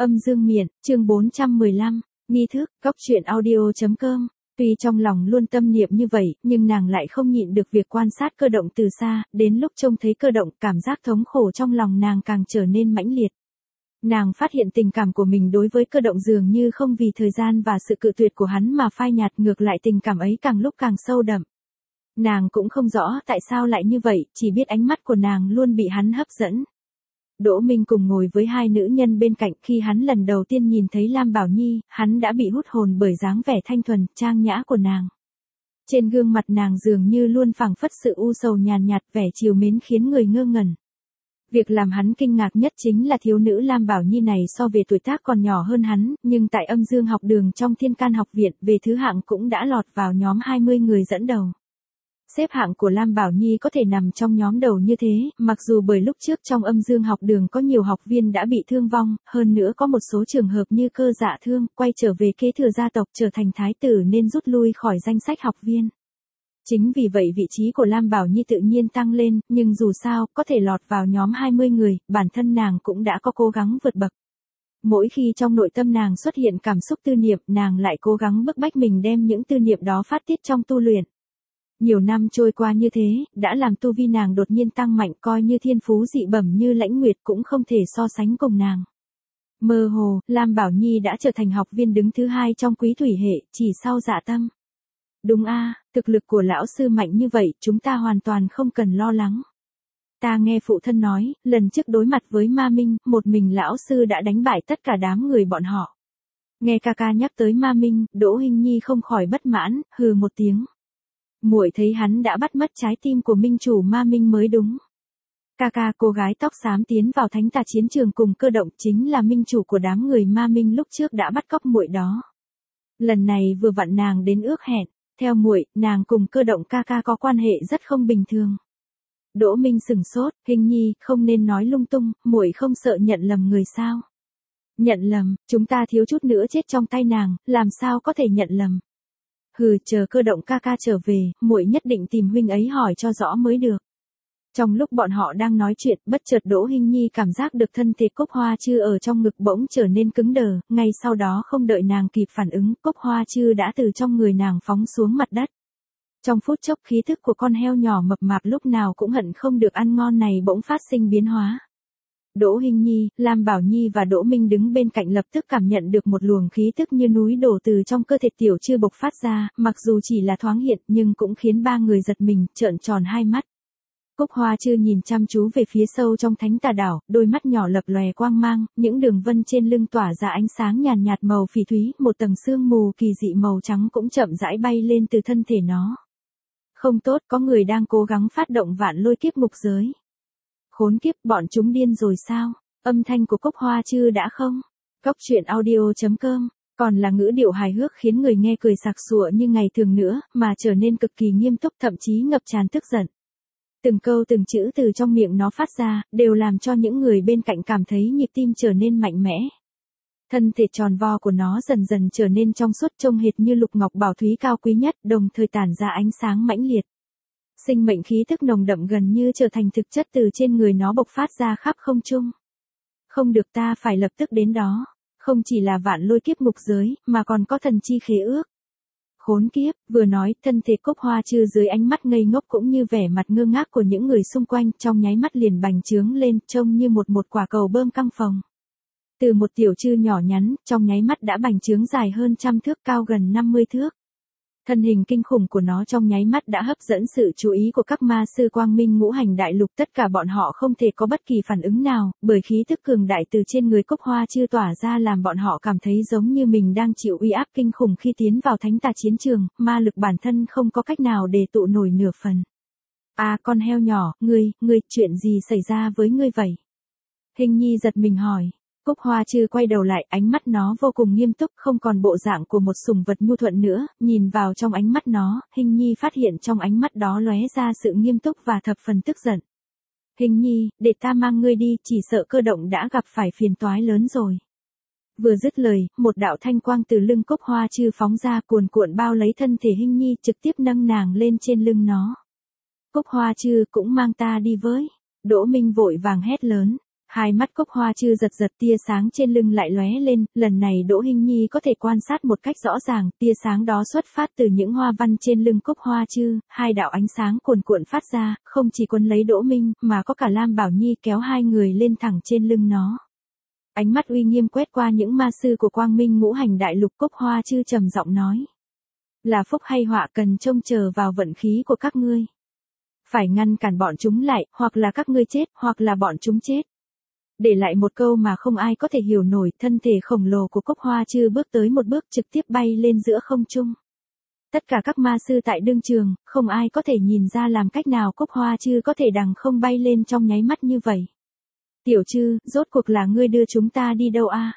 Âm dương miện, chương 415, nghi thức, góc truyện audio.com. Tuy trong lòng luôn tâm niệm như vậy, nhưng nàng lại không nhịn được việc quan sát Cơ Động từ xa, đến lúc trông thấy Cơ Động, cảm giác thống khổ trong lòng nàng càng trở nên mãnh liệt. Nàng phát hiện tình cảm của mình đối với Cơ Động dường như không vì thời gian và sự cự tuyệt của hắn mà phai nhạt, ngược lại tình cảm ấy càng lúc càng sâu đậm. Nàng cũng không rõ tại sao lại như vậy, chỉ biết ánh mắt của nàng luôn bị hắn hấp dẫn. Đỗ Minh cùng ngồi với hai nữ nhân bên cạnh, khi hắn lần đầu tiên nhìn thấy Lam Bảo Nhi, hắn đã bị hút hồn bởi dáng vẻ thanh thuần, trang nhã của nàng. Trên gương mặt nàng dường như luôn phảng phất sự u sầu nhàn nhạt, vẻ trìu mến khiến người ngơ ngẩn. Việc làm hắn kinh ngạc nhất chính là thiếu nữ Lam Bảo Nhi này so về tuổi tác còn nhỏ hơn hắn, nhưng tại âm dương học đường trong Thiên Can học viện về thứ hạng cũng đã lọt vào nhóm 20 người dẫn đầu. Xếp hạng của Lam Bảo Nhi có thể nằm trong nhóm đầu như thế, mặc dù bởi lúc trước trong âm dương học đường có nhiều học viên đã bị thương vong, hơn nữa có một số trường hợp như Cơ Dạ Thương, quay trở về kế thừa gia tộc trở thành thái tử nên rút lui khỏi danh sách học viên. Chính vì vậy vị trí của Lam Bảo Nhi tự nhiên tăng lên, nhưng dù sao, có thể lọt vào nhóm 20 người, bản thân nàng cũng đã có cố gắng vượt bậc. Mỗi khi trong nội tâm nàng xuất hiện cảm xúc tư niệm, nàng lại cố gắng bức bách mình đem những tư niệm đó phát tiết trong tu luyện. Nhiều năm trôi qua như thế, đã làm tu vi nàng đột nhiên tăng mạnh, coi như thiên phú dị bẩm như Lãnh Nguyệt cũng không thể so sánh cùng nàng. Mơ hồ, Lam Bảo Nhi đã trở thành học viên đứng thứ 2 trong Quý Thủy hệ, chỉ sau Dạ Tâm. Đúng a, thực lực của lão sư mạnh như vậy, chúng ta hoàn toàn không cần lo lắng. Ta nghe phụ thân nói, lần trước đối mặt với Ma Minh, một mình lão sư đã đánh bại tất cả đám người bọn họ. Nghe ca ca nhắc tới Ma Minh, Đỗ Hinh Nhi không khỏi bất mãn, hừ một tiếng. Muội thấy hắn đã bắt mất trái tim của minh chủ Ma Minh mới đúng. Ca, cô gái tóc xám tiến vào thánh tà chiến trường cùng Cơ Động chính là minh chủ của đám người Ma Minh lúc trước đã bắt cóc muội đó. Lần này vừa vặn nàng đến ước hẹn, theo muội, nàng cùng Cơ Động ca có quan hệ rất không bình thường. Đỗ Minh sừng sốt, Hinh Nhi, không nên nói lung tung, muội không sợ nhận lầm người sao? Nhận lầm, chúng ta thiếu chút nữa chết trong tay nàng, làm sao có thể nhận lầm? Hừ, chờ Cơ Động ca trở về, muội nhất định tìm huynh ấy hỏi cho rõ mới được. Trong lúc bọn họ đang nói chuyện, bất chợt Đỗ Hinh Nhi cảm giác được thân thể Cốc Hoa Chư ở trong ngực bỗng trở nên cứng đờ, ngay sau đó không đợi nàng kịp phản ứng, Cốc Hoa Chư đã từ trong người nàng phóng xuống mặt đất. Trong phút chốc khí thức của con heo nhỏ mập mạp lúc nào cũng hận không được ăn ngon này bỗng phát sinh biến hóa. Đỗ Hinh Nhi, Lam Bảo Nhi và Đỗ Minh đứng bên cạnh lập tức cảm nhận được một luồng khí tức như núi đổ từ trong cơ thể Tiểu Chư bộc phát ra, mặc dù chỉ là thoáng hiện nhưng cũng khiến ba người giật mình, trợn tròn hai mắt. Cúc Hoa Chư nhìn chăm chú về phía sâu trong thánh tà đảo, đôi mắt nhỏ lập lòe quang mang, những đường vân trên lưng tỏa ra ánh sáng nhàn nhạt màu phỉ thúy, một tầng sương mù kỳ dị màu trắng cũng chậm rãi bay lên từ thân thể nó. Không tốt, có người đang cố gắng phát động Vạn Lôi Kiếp ngục giới. Khốn kiếp, bọn chúng điên rồi sao? Âm thanh của Cốc Hoa Chư đã không? Góc truyện audio.com, còn là ngữ điệu hài hước khiến người nghe cười sặc sụa như ngày thường nữa, mà trở nên cực kỳ nghiêm túc, thậm chí ngập tràn tức giận. Từng câu từng chữ từ trong miệng nó phát ra, đều làm cho những người bên cạnh cảm thấy nhịp tim trở nên mạnh mẽ. Thân thể tròn vo của nó dần dần trở nên trong suốt, trông hệt như lục ngọc bảo thúy cao quý nhất, đồng thời tản ra ánh sáng mãnh liệt. Sinh mệnh khí thức nồng đậm gần như trở thành thực chất từ trên người nó bộc phát ra khắp không trung. Không được, ta phải lập tức đến đó. Không chỉ là Vạn Lôi Kiếp ngục giới, mà còn có thần chi khế ước. Khốn kiếp, vừa nói, thân thể Cốc Hoa Chư dưới ánh mắt ngây ngốc cũng như vẻ mặt ngơ ngác của những người xung quanh, trong nháy mắt liền bành trướng lên, trông như một quả cầu bơm căng phồng. Từ một tiểu chư nhỏ nhắn, trong nháy mắt đã bành trướng dài hơn 100 thước, cao gần 50 thước. Thân hình kinh khủng của nó trong nháy mắt đã hấp dẫn sự chú ý của các ma sư Quang Minh Ngũ Hành Đại Lục, tất cả bọn họ không thể có bất kỳ phản ứng nào, bởi khí tức cường đại từ trên người Cốc Hoa Chư tỏa ra làm bọn họ cảm thấy giống như mình đang chịu uy áp kinh khủng khi tiến vào thánh tà chiến trường, ma lực bản thân không có cách nào để tụ nổi nửa phần. À, con heo nhỏ, ngươi, chuyện gì xảy ra với ngươi vậy? Hinh Nhi giật mình hỏi. Cúc Hoa Chư quay đầu lại, ánh mắt nó vô cùng nghiêm túc, không còn bộ dạng của một sủng vật nhu thuận nữa, nhìn vào trong ánh mắt nó, Hinh Nhi phát hiện trong ánh mắt đó lóe ra sự nghiêm túc và thập phần tức giận. Hinh Nhi, để ta mang ngươi đi, chỉ sợ Cơ Động đã gặp phải phiền toái lớn rồi. Vừa dứt lời, một đạo thanh quang từ lưng Cúc Hoa Chư phóng ra, cuồn cuộn bao lấy thân thể Hinh Nhi, trực tiếp nâng nàng lên trên lưng nó. Cúc Hoa Chư, cũng mang ta đi với. Đỗ Minh vội vàng hét lớn. Hai mắt Cốc Hoa Chư giật giật, tia sáng trên lưng lại lóe lên, lần này Đỗ Hinh Nhi có thể quan sát một cách rõ ràng, tia sáng đó xuất phát từ những hoa văn trên lưng Cốc Hoa Chư, hai đạo ánh sáng cuồn cuộn phát ra, không chỉ quấn lấy Đỗ Minh, mà có cả Lam Bảo Nhi kéo hai người lên thẳng trên lưng nó. Ánh mắt uy nghiêm quét qua những ma sư của Quang Minh Ngũ Hành Đại Lục, Cốc Hoa Chư trầm giọng nói. Là phúc hay họa cần trông chờ vào vận khí của các ngươi. Phải ngăn cản bọn chúng lại, hoặc là các ngươi chết, hoặc là bọn chúng chết. Để lại một câu mà không ai có thể hiểu nổi, thân thể khổng lồ của Cốc Hoa Chư bước tới một bước trực tiếp bay lên giữa không trung. Tất cả các ma sư tại đương trường, không ai có thể nhìn ra làm cách nào Cốc Hoa Chư có thể đằng không bay lên trong nháy mắt như vậy. Tiểu Chư, rốt cuộc là ngươi đưa chúng ta đi đâu a?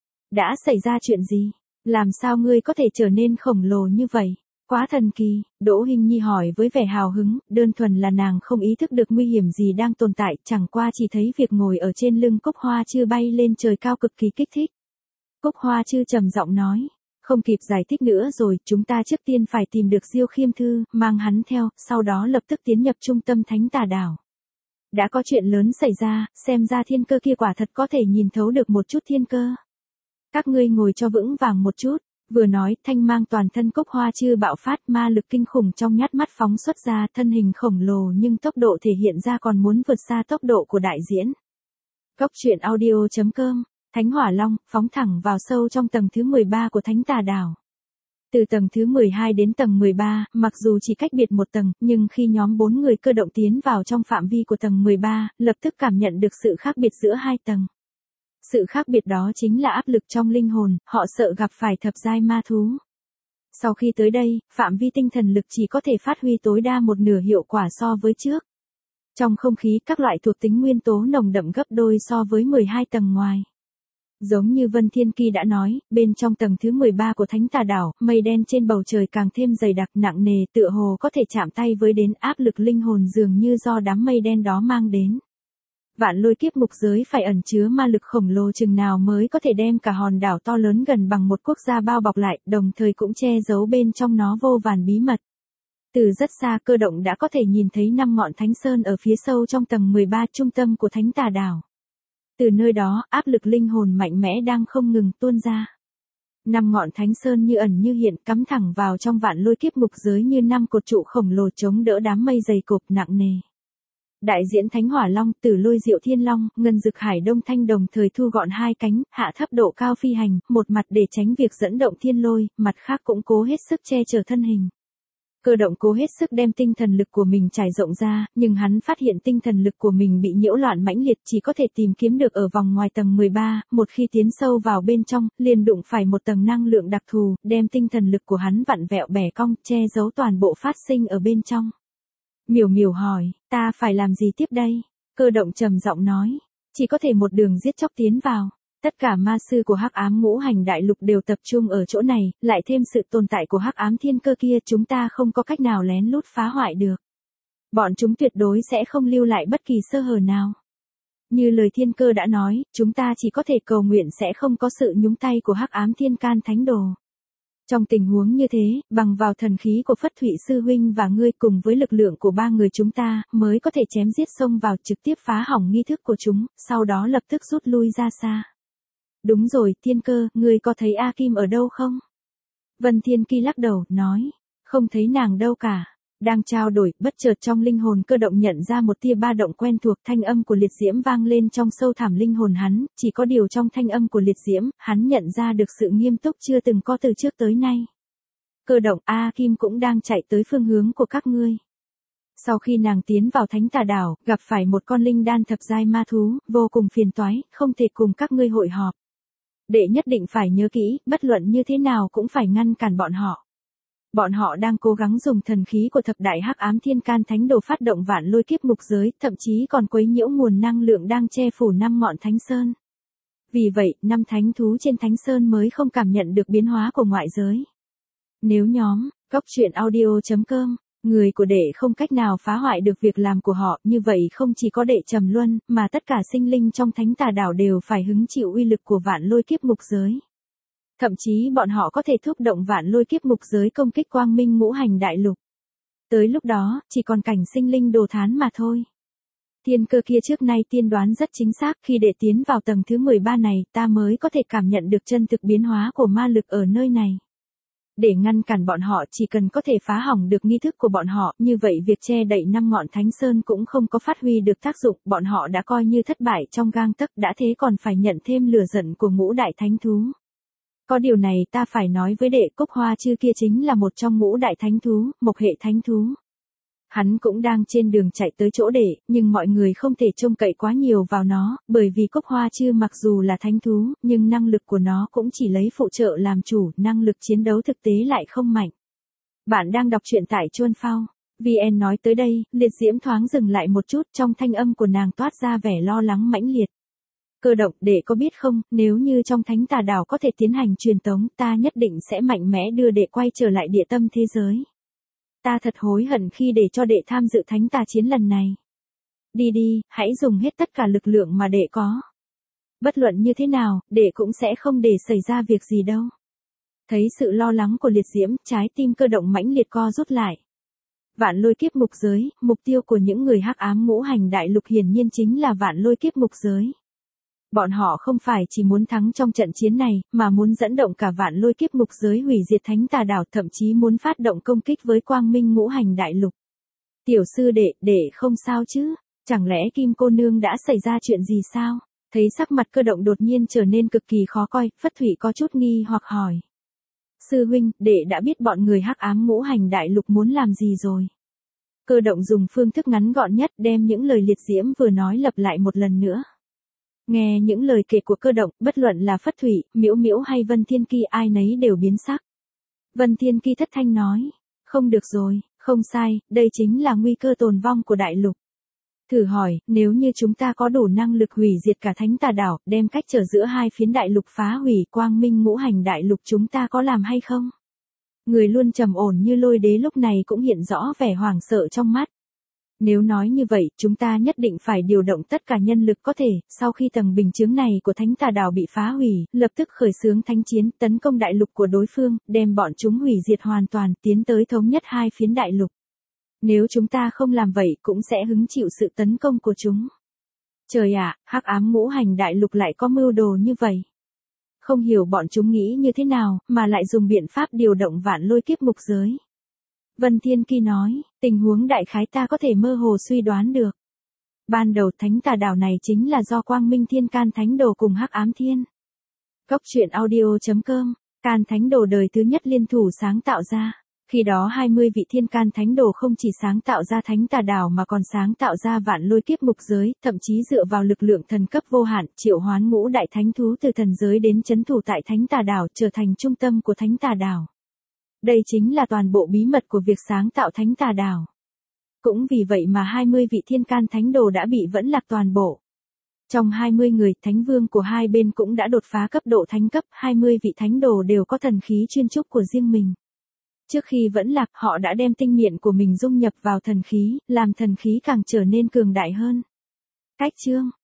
Đã xảy ra chuyện gì? Làm sao ngươi có thể trở nên khổng lồ như vậy? Quá thần kỳ, Đỗ Hinh Nhi hỏi với vẻ hào hứng, đơn thuần là nàng không ý thức được nguy hiểm gì đang tồn tại, chẳng qua chỉ thấy việc ngồi ở trên lưng Cốc Hoa Chư bay lên trời cao cực kỳ kích thích. Cốc Hoa Chư trầm giọng nói, không kịp giải thích nữa rồi, chúng ta trước tiên phải tìm được Diêu Khiêm Thư, mang hắn theo, sau đó lập tức tiến nhập trung tâm Thánh Tà Đảo. Đã có chuyện lớn xảy ra, xem ra thiên cơ kia quả thật có thể nhìn thấu được một chút thiên cơ. Các ngươi ngồi cho vững vàng một chút. Vừa nói, thanh mang toàn thân Cốc Hoa Chư bạo phát, ma lực kinh khủng trong nhát mắt phóng xuất ra, thân hình khổng lồ nhưng tốc độ thể hiện ra còn muốn vượt xa tốc độ của đại diễn. Cốc truyện audio.com, Thánh Hỏa Long, phóng thẳng vào sâu trong tầng thứ 13 của Thánh Tà Đảo. Từ tầng thứ 12 đến tầng 13, mặc dù chỉ cách biệt một tầng, nhưng khi nhóm 4 người cơ động tiến vào trong phạm vi của tầng 13, lập tức cảm nhận được sự khác biệt giữa hai tầng. Sự khác biệt đó chính là áp lực trong linh hồn, họ sợ gặp phải thập giai ma thú. Sau khi tới đây, phạm vi tinh thần lực chỉ có thể phát huy tối đa một nửa hiệu quả so với trước. Trong không khí các loại thuộc tính nguyên tố nồng đậm gấp đôi so với 12 tầng ngoài. Giống như Vân Thiên Kỳ đã nói, bên trong tầng thứ 13 của Thánh Tà Đảo, mây đen trên bầu trời càng thêm dày đặc nặng nề, tựa hồ có thể chạm tay với đến, áp lực linh hồn dường như do đám mây đen đó mang đến. Vạn Lôi Kiếp Ngục Giới phải ẩn chứa ma lực khổng lồ chừng nào mới có thể đem cả hòn đảo to lớn gần bằng một quốc gia bao bọc lại, đồng thời cũng che giấu bên trong nó vô vàn bí mật. Từ rất xa Cơ Động đã có thể nhìn thấy 5 ngọn Thánh Sơn ở phía sâu trong tầng 13 trung tâm của Thánh Tà Đảo. Từ nơi đó, áp lực linh hồn mạnh mẽ đang không ngừng tuôn ra. 5 ngọn Thánh Sơn như ẩn như hiện cắm thẳng vào trong Vạn Lôi Kiếp Ngục Giới như 5 cột trụ khổng lồ chống đỡ đám mây dày cộp nặng nề. Đại diễn Thánh Hỏa Long, Tử Lôi Diệu Thiên Long, Ngân Dực Hải Đông Thanh đồng thời thu gọn hai cánh, hạ thấp độ cao phi hành, một mặt để tránh việc dẫn động thiên lôi, mặt khác cũng cố hết sức che chở thân hình. Cơ Động cố hết sức đem tinh thần lực của mình trải rộng ra, nhưng hắn phát hiện tinh thần lực của mình bị nhiễu loạn mãnh liệt, chỉ có thể tìm kiếm được ở vòng ngoài tầng 13, một khi tiến sâu vào bên trong, liền đụng phải một tầng năng lượng đặc thù, đem tinh thần lực của hắn vặn vẹo bẻ cong, che giấu toàn bộ phát sinh ở bên trong. Miểu Miểu hỏi, ta phải làm gì tiếp đây? Cơ Động trầm giọng nói, chỉ có thể một đường giết chóc tiến vào. Tất cả ma sư của Hắc Ám Ngũ Hành Đại Lục đều tập trung ở chỗ này, lại thêm sự tồn tại của Hắc Ám Thiên Cơ kia, chúng ta không có cách nào lén lút phá hoại được. Bọn chúng tuyệt đối sẽ không lưu lại bất kỳ sơ hở nào. Như lời Thiên Cơ đã nói, chúng ta chỉ có thể cầu nguyện sẽ không có sự nhúng tay của Hắc Ám Thiên Can Thánh Đồ. Trong tình huống như thế, bằng vào thần khí của Phất Thụy Sư Huynh và ngươi cùng với lực lượng của ba người chúng ta, mới có thể chém giết xông vào trực tiếp phá hỏng nghi thức của chúng, sau đó lập tức rút lui ra xa. Đúng rồi, Thiên Cơ, ngươi có thấy A Kim ở đâu không? Vân Thiên Kỳ lắc đầu, nói, không thấy nàng đâu cả. Đang trao đổi, bất chợt trong linh hồn Cơ Động nhận ra một tia ba động quen thuộc, thanh âm của liệt diễm vang lên trong sâu thẳm linh hồn hắn, chỉ có điều trong thanh âm của liệt diễm, hắn nhận ra được sự nghiêm túc chưa từng có từ trước tới nay. Cơ Động, A Kim cũng đang chạy tới phương hướng của các ngươi. Sau khi nàng tiến vào Thánh Tà Đảo, gặp phải một con linh đan thập giai ma thú, vô cùng phiền toái, không thể cùng các ngươi hội họp. Đệ nhất định phải nhớ kỹ, bất luận như thế nào cũng phải ngăn cản bọn họ. Bọn họ đang cố gắng dùng thần khí của thập đại Hắc Ám Thiên Can Thánh Đồ phát động Vạn Lôi Kiếp Ngục Giới, thậm chí còn quấy nhiễu nguồn năng lượng đang che phủ 5 ngọn Thánh Sơn. Vì vậy, 5 thánh thú trên Thánh Sơn mới không cảm nhận được biến hóa của ngoại giới. Nếu nhóm Cốc truyện audio.com, người của đệ không cách nào phá hoại được việc làm của họ, như vậy không chỉ có đệ Trầm Luân, mà tất cả sinh linh trong Thánh Tà Đảo đều phải hứng chịu uy lực của Vạn Lôi Kiếp Ngục Giới. Thậm chí bọn họ có thể thúc động Vạn Lôi Kiếp Ngục Giới công kích Quang Minh Ngũ Hành Đại Lục. Tới lúc đó, chỉ còn cảnh sinh linh đồ thán mà thôi. Thiên cơ kia trước nay tiên đoán rất chính xác, khi đệ tiến vào tầng thứ 13 này, ta mới có thể cảm nhận được chân thực biến hóa của ma lực ở nơi này. Để ngăn cản bọn họ chỉ cần có thể phá hỏng được nghi thức của bọn họ, như vậy việc che đậy 5 ngọn thánh sơn cũng không có phát huy được tác dụng, bọn họ đã coi như thất bại trong gang tấc, đã thế còn phải nhận thêm lửa giận của ngũ đại thánh thú. Có điều này ta phải nói với đệ, Cúc Hoa Chư kia chính là một trong ngũ đại thánh thú, mộc hệ thánh thú. Hắn cũng đang trên đường chạy tới chỗ đệ, nhưng mọi người không thể trông cậy quá nhiều vào nó, bởi vì Cúc Hoa Chư mặc dù là thánh thú, nhưng năng lực của nó cũng chỉ lấy phụ trợ làm chủ, năng lực chiến đấu thực tế lại không mạnh. Bạn đang đọc truyện tại Chuan Phao. VN nói tới đây, Liệt Diễm thoáng dừng lại một chút, trong thanh âm của nàng toát ra vẻ lo lắng mãnh liệt. Cơ động, đệ có biết không, nếu như trong Thánh Tà Đảo có thể tiến hành truyền tống, ta nhất định sẽ mạnh mẽ đưa đệ quay trở lại địa tâm thế giới. Ta thật hối hận khi để cho đệ tham dự Thánh Tà chiến lần này. Đi đi, hãy dùng hết tất cả lực lượng mà đệ có. Bất luận như thế nào, đệ cũng sẽ không để xảy ra việc gì đâu. Thấy sự lo lắng của Liệt Diễm, trái tim Cơ động mãnh liệt co rút lại. Vạn Lôi Kiếp Ngục Giới, mục tiêu của những người hắc ám ngũ hành đại lục hiển nhiên chính là Vạn Lôi Kiếp Ngục Giới. Bọn họ không phải chỉ muốn thắng trong trận chiến này, mà muốn dẫn động cả Vạn Lôi Kiếp Ngục Giới hủy diệt Thánh Tà Đảo, thậm chí muốn phát động công kích với Quang Minh ngũ hành đại lục. Tiểu sư đệ không sao chứ? Chẳng lẽ Kim cô nương đã xảy ra chuyện gì sao? Thấy sắc mặt Cơ động đột nhiên trở nên cực kỳ khó coi, Phất Thủy có chút nghi hoặc hỏi. Sư huynh, đệ đã biết bọn người hắc ám ngũ hành đại lục muốn làm gì rồi. Cơ động dùng phương thức ngắn gọn nhất đem những lời Liệt Diễm vừa nói lặp lại một lần nữa. Nghe những lời kể của Cơ động, bất luận là Phất Thủy, Miễu Miễu hay Vân Thiên Ki ai nấy đều biến sắc. Vân Thiên Ki thất thanh nói, không được rồi, không sai, đây chính là nguy cơ tồn vong của đại lục. Thử hỏi, nếu như chúng ta có đủ năng lực hủy diệt cả Thánh Tà Đảo, đem cách trở giữa hai phiến đại lục phá hủy Quang Minh ngũ hành đại lục, chúng ta có làm hay không? Người luôn trầm ổn như Lôi Đế lúc này cũng hiện rõ vẻ hoảng sợ trong mắt. Nếu nói như vậy, chúng ta nhất định phải điều động tất cả nhân lực có thể, sau khi tầng bình chướng này của Thánh Tà Đảo bị phá hủy, lập tức khởi xướng thánh chiến, tấn công đại lục của đối phương, đem bọn chúng hủy diệt hoàn toàn, tiến tới thống nhất hai phiến đại lục. Nếu chúng ta không làm vậy cũng sẽ hứng chịu sự tấn công của chúng. Trời ạ, hắc ám ngũ hành đại lục lại có mưu đồ như vậy. Không hiểu bọn chúng nghĩ như thế nào, mà lại dùng biện pháp điều động Vạn Lôi Kiếp Ngục Giới. Vân Thiên Ki nói, tình huống đại khái ta có thể mơ hồ suy đoán được. Ban đầu Thánh Tà Đảo này chính là do Quang Minh Thiên Can Thánh Đồ cùng Hắc Ám Thiên. Góc truyện audio.com, Can Thánh Đồ đời thứ nhất liên thủ sáng tạo ra. Khi đó 20 vị Thiên Can Thánh Đồ không chỉ sáng tạo ra Thánh Tà Đảo mà còn sáng tạo ra Vạn Lôi Kiếp Ngục Giới, thậm chí dựa vào lực lượng thần cấp vô hạn, triệu hoán ngũ đại thánh thú từ thần giới đến trấn thủ tại Thánh Tà Đảo, trở thành trung tâm của Thánh Tà Đảo. Đây chính là toàn bộ bí mật của việc sáng tạo Thánh Tà Đảo. Cũng vì vậy mà 20 vị Thiên Can Thánh Đồ đã bị vẫn lạc toàn bộ. Trong 20 người, Thánh Vương của hai bên cũng đã đột phá cấp độ thánh cấp, 20 vị Thánh Đồ đều có thần khí chuyên trúc của riêng mình. Trước khi vẫn lạc, họ đã đem tinh miện của mình dung nhập vào thần khí, làm thần khí càng trở nên cường đại hơn. Cách chương